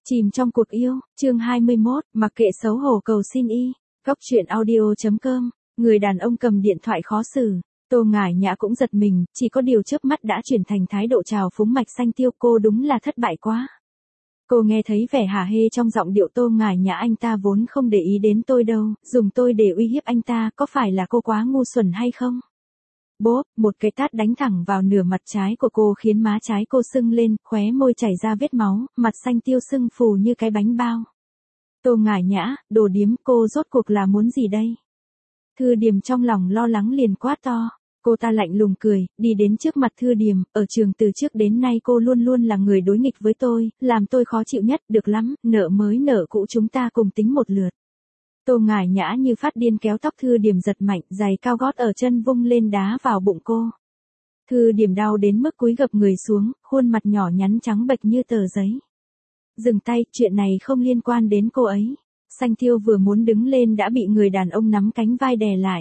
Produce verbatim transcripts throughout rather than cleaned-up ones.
Chìm trong cuộc yêu, chương hai mươi mốt, mặc kệ xấu hổ cầu xin y. Góc truyện audio chấm com, người đàn ông cầm điện thoại khó xử. Tô Ngải Nhã cũng giật mình, chỉ có điều chớp mắt đã chuyển thành thái độ trào phúng Mạch Xanh Tiêu, cô đúng là thất bại quá. Cô nghe thấy vẻ hả hê trong giọng điệu Tô Ngải Nhã, anh ta vốn không để ý đến tôi đâu, dùng tôi để uy hiếp anh ta, có phải là cô quá ngu xuẩn hay không? Bốp, một cái tát đánh thẳng vào nửa mặt trái của cô khiến má trái cô sưng lên, khóe môi chảy ra vết máu, mặt Xanh Tiêu sưng phù như cái bánh bao. Tô Ngải Nhã, đồ điếm, cô rốt cuộc là muốn gì đây? Thư Điềm trong lòng lo lắng liền quát to. Cô ta lạnh lùng cười, đi đến trước mặt Thư Điềm, ở trường từ trước đến nay cô luôn luôn là người đối nghịch với tôi, làm tôi khó chịu nhất, được lắm, nợ mới nợ cũ chúng ta cùng tính một lượt. Tô Ngải Nhã như phát điên kéo tóc Thư Điềm giật mạnh, giày cao gót ở chân vung lên đá vào bụng cô. Thư Điềm đau đến mức cúi gập người xuống, khuôn mặt nhỏ nhắn trắng bệch như tờ giấy. Dừng tay, chuyện này không liên quan đến cô ấy. Xanh Tiêu vừa muốn đứng lên đã bị người đàn ông nắm cánh vai đè lại.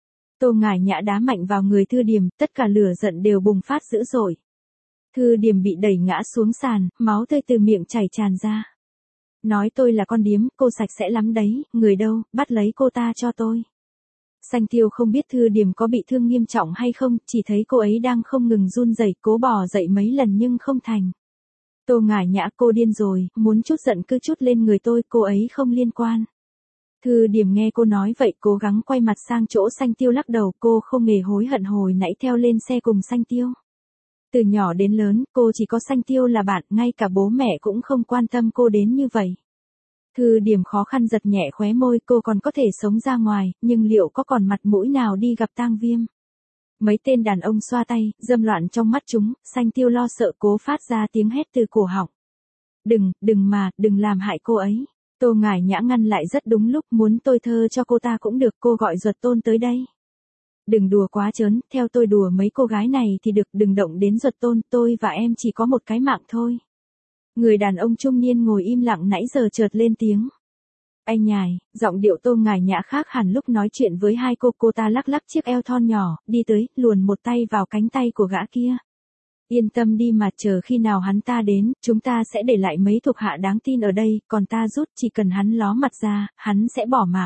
Tô Ngải Nhã đá mạnh vào người Thư Điềm, tất cả lửa giận đều bùng phát dữ dội. Thư Điềm bị đẩy ngã xuống sàn, máu tươi từ miệng chảy tràn ra. Nói tôi là con điếm, cô sạch sẽ lắm đấy, người đâu, bắt lấy cô ta cho tôi. Xanh Tiêu không biết Thư Điềm có bị thương nghiêm trọng hay không, chỉ thấy cô ấy đang không ngừng run rẩy, cố bò dậy mấy lần nhưng không thành. Tô Ngải Nhã, cô điên rồi, muốn chút giận cứ chút lên người tôi, cô ấy không liên quan. Thư Điềm nghe cô nói vậy cố gắng quay mặt sang chỗ Xanh Tiêu lắc đầu, cô không hề hối hận hồi nãy theo lên xe cùng Xanh Tiêu. Từ nhỏ đến lớn, cô chỉ có Xanh Tiêu là bạn, ngay cả bố mẹ cũng không quan tâm cô đến như vậy. Thư Điềm khó khăn giật nhẹ khóe môi, cô còn có thể sống ra ngoài, nhưng liệu có còn mặt mũi nào đi gặp Tang Viêm? Mấy tên đàn ông xoa tay, dâm loạn trong mắt chúng, Xanh Tiêu lo sợ cố phát ra tiếng hét từ cổ họng. Đừng, đừng mà, đừng làm hại cô ấy. Tô Ngải Nhã ngăn lại rất đúng lúc, muốn tôi thơ cho cô ta cũng được, cô gọi Duật Tôn tới đây. Đừng đùa quá trớn, theo tôi đùa mấy cô gái này thì được, đừng động đến Duật Tôn, tôi và em chỉ có một cái mạng thôi. Người đàn ông trung niên ngồi im lặng nãy giờ chợt lên tiếng. Anh nhài, giọng điệu Tô Ngải Nhã khác hẳn lúc nói chuyện với hai cô, cô ta lắc lắc chiếc eo thon nhỏ, đi tới, luồn một tay vào cánh tay của gã kia. Yên tâm đi mà, chờ khi nào hắn ta đến, chúng ta sẽ để lại mấy thuộc hạ đáng tin ở đây, còn ta rút, chỉ cần hắn ló mặt ra, hắn sẽ bỏ mạng.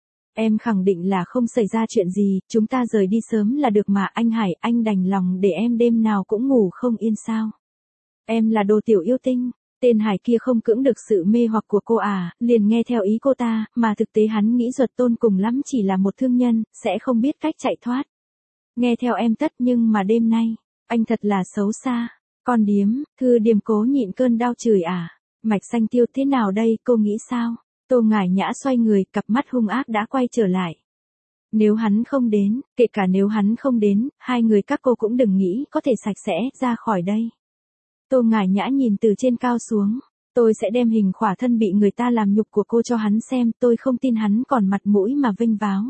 Em khẳng định là không xảy ra chuyện gì, chúng ta rời đi sớm là được mà, anh Hải, anh đành lòng để em đêm nào cũng ngủ không yên sao. Em là đồ tiểu yêu tinh. Tên Hải kia không cưỡng được sự mê hoặc của cô à, liền nghe theo ý cô ta, mà thực tế hắn nghĩ Duật Tôn cùng lắm chỉ là một thương nhân, sẽ không biết cách chạy thoát. Nghe theo em tất, nhưng mà đêm nay, anh thật là xấu xa. Con điếm, Thư Điềm cố nhịn cơn đau chửi à. Mạch Xanh Tiêu, thế nào đây, cô nghĩ sao? Tô Ngải Nhã xoay người, cặp mắt hung ác đã quay trở lại. Nếu hắn không đến, kể cả nếu hắn không đến, hai người các cô cũng đừng nghĩ có thể sạch sẽ ra khỏi đây. Tô Ngải Nhã nhìn từ trên cao xuống. Tôi sẽ đem hình khỏa thân bị người ta làm nhục của cô cho hắn xem, tôi không tin hắn còn mặt mũi mà vênh váo.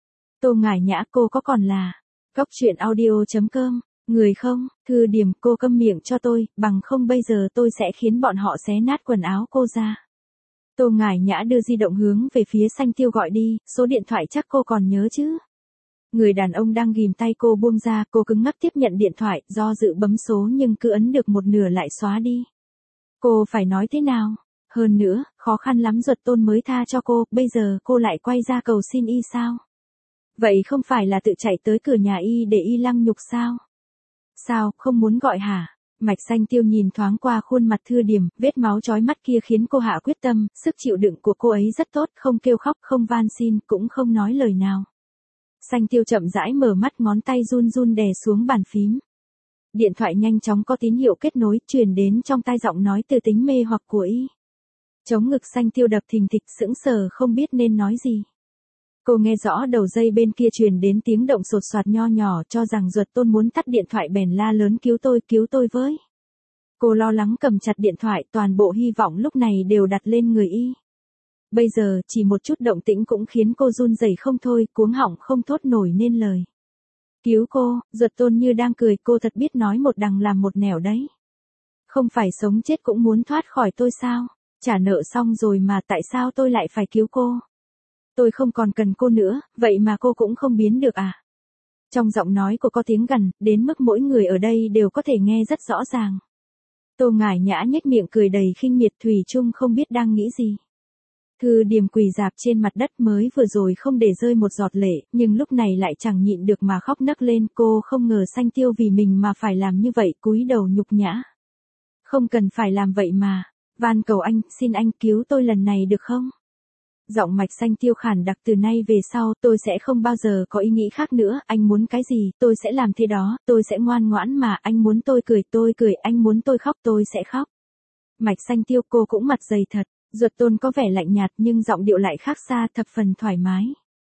Tô Ngải Nhã, cô có còn là góc truyện audio chấm com, người không? Thư Điềm, cô câm miệng cho tôi, bằng không bây giờ tôi sẽ khiến bọn họ xé nát quần áo cô ra. Tô Ngải Nhã đưa di động hướng về phía Xanh Tiêu gọi đi, số điện thoại chắc cô còn nhớ chứ? Người đàn ông đang ghìm tay cô buông ra, cô cứng ngắc tiếp nhận điện thoại, do dự bấm số nhưng cứ ấn được một nửa lại xóa đi. Cô phải nói thế nào? Hơn nữa, khó khăn lắm Duật Tôn mới tha cho cô, bây giờ cô lại quay ra cầu xin y sao? Vậy không phải là tự chạy tới cửa nhà y để y lăng nhục sao? Sao, không muốn gọi hả? Mạch Xanh Tiêu nhìn thoáng qua khuôn mặt Thư Điềm, vết máu chói mắt kia khiến cô hạ quyết tâm, sức chịu đựng của cô ấy rất tốt, không kêu khóc, không van xin, cũng không nói lời nào. Xanh Tiêu chậm rãi mở mắt, ngón tay run run đè xuống bàn phím. Điện thoại nhanh chóng có tín hiệu kết nối, truyền đến trong tai giọng nói từ tính mê hoặc của y. Chống ngực Xanh Tiêu đập thình thịch, sững sờ không biết nên nói gì. Cô nghe rõ đầu dây bên kia truyền đến tiếng động sột soạt nho nhỏ, cho rằng Duật Tôn muốn tắt điện thoại bèn la lớn, cứu tôi, cứu tôi với. Cô lo lắng cầm chặt điện thoại, toàn bộ hy vọng lúc này đều đặt lên người y. Bây giờ, chỉ một chút động tĩnh cũng khiến cô run rẩy không thôi, cuống họng không thốt nổi nên lời. Cứu cô, Duật Tôn như đang cười, cô thật biết nói một đằng làm một nẻo đấy. Không phải sống chết cũng muốn thoát khỏi tôi sao? Trả nợ xong rồi mà tại sao tôi lại phải cứu cô? Tôi không còn cần cô nữa, vậy mà cô cũng không biến được à? Trong giọng nói cô có tiếng gằn, đến mức mỗi người ở đây đều có thể nghe rất rõ ràng. Tô Ngải Nhã nhếch miệng cười đầy khinh miệt, thủy chung không biết đang nghĩ gì. Thư Điềm quỳ rạp trên mặt đất, mới vừa rồi không để rơi một giọt lệ, nhưng lúc này lại chẳng nhịn được mà khóc nấc lên. Cô không ngờ Sanh Tiêu vì mình mà phải làm như vậy, cúi đầu nhục nhã. Không cần phải làm vậy mà. Van cầu anh, xin anh cứu tôi lần này được không? Giọng mạch Sanh Tiêu khàn đặc, từ nay về sau tôi sẽ không bao giờ có ý nghĩ khác nữa, anh muốn cái gì tôi sẽ làm thế đó, tôi sẽ ngoan ngoãn mà, anh muốn tôi cười tôi cười, anh muốn tôi khóc tôi sẽ khóc. Mạch Sanh Tiêu, cô cũng mặt dày thật. Duật Tôn có vẻ lạnh nhạt nhưng giọng điệu lại khác xa, thập phần thoải mái.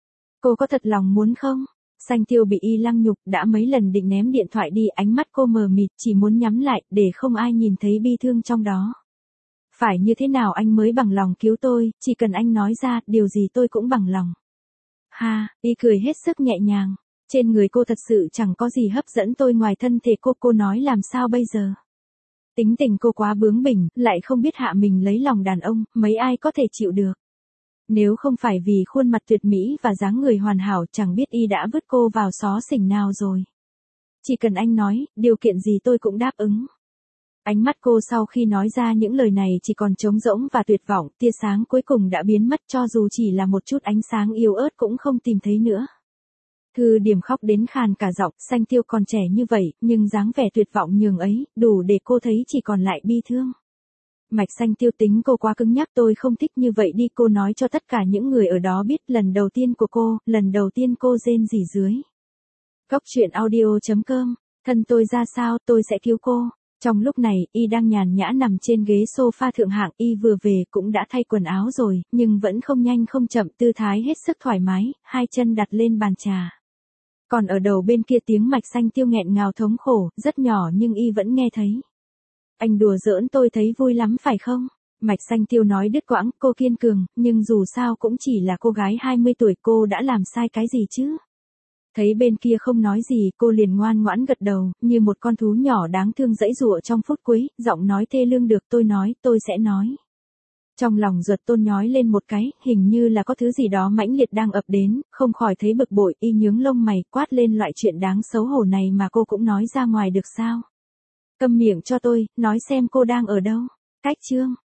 Cô có thật lòng muốn không? Sanh Tiêu bị y lăng nhục, đã mấy lần định ném điện thoại đi, ánh mắt cô mờ mịt, chỉ muốn nhắm lại, để không ai nhìn thấy bi thương trong đó. Phải như thế nào anh mới bằng lòng cứu tôi, chỉ cần anh nói ra, điều gì tôi cũng bằng lòng. Ha, y cười hết sức nhẹ nhàng. Trên người cô thật sự chẳng có gì hấp dẫn tôi ngoài thân thể cô, cô nói làm sao bây giờ? Tính tình cô quá bướng bỉnh, lại không biết hạ mình lấy lòng đàn ông, mấy ai có thể chịu được. Nếu không phải vì khuôn mặt tuyệt mỹ và dáng người hoàn hảo, chẳng biết y đã vứt cô vào xó xỉnh nào rồi. Chỉ cần anh nói, điều kiện gì tôi cũng đáp ứng. Ánh mắt cô sau khi nói ra những lời này chỉ còn trống rỗng và tuyệt vọng, tia sáng cuối cùng đã biến mất, cho dù chỉ là một chút ánh sáng yếu ớt cũng không tìm thấy nữa. Thư Điềm khóc đến khàn cả giọng, Sanh Tiêu còn trẻ như vậy, nhưng dáng vẻ tuyệt vọng nhường ấy, đủ để cô thấy chỉ còn lại bi thương. Mạch Sanh Tiêu, tính cô quá cứng nhắc, tôi không thích như vậy đi, cô nói cho tất cả những người ở đó biết, lần đầu tiên của cô, lần đầu tiên cô rên rỉ dưới. Cốc truyện audio chấm com, thân tôi ra sao, tôi sẽ cứu cô. Trong lúc này, y đang nhàn nhã nằm trên ghế sofa thượng hạng, y vừa về cũng đã thay quần áo rồi, nhưng vẫn không nhanh không chậm, tư thái hết sức thoải mái, hai chân đặt lên bàn trà. Còn ở đầu bên kia tiếng Mạch Sanh Tiêu nghẹn ngào thống khổ, rất nhỏ nhưng y vẫn nghe thấy. Anh đùa giỡn tôi thấy vui lắm phải không? Mạch Sanh Tiêu nói đứt quãng, cô kiên cường, nhưng dù sao cũng chỉ là cô gái hai mươi tuổi, cô đã làm sai cái gì chứ? Thấy bên kia không nói gì, cô liền ngoan ngoãn gật đầu, như một con thú nhỏ đáng thương giãy giụa trong phút cuối, giọng nói thê lương, được tôi nói, tôi sẽ nói. Trong lòng Duật Tôn nhói lên một cái, hình như là có thứ gì đó mãnh liệt đang ập đến, không khỏi thấy bực bội, y nhướng lông mày, quát lên, loại chuyện đáng xấu hổ này mà cô cũng nói ra ngoài được sao? Câm miệng cho tôi, nói xem cô đang ở đâu. Cách chương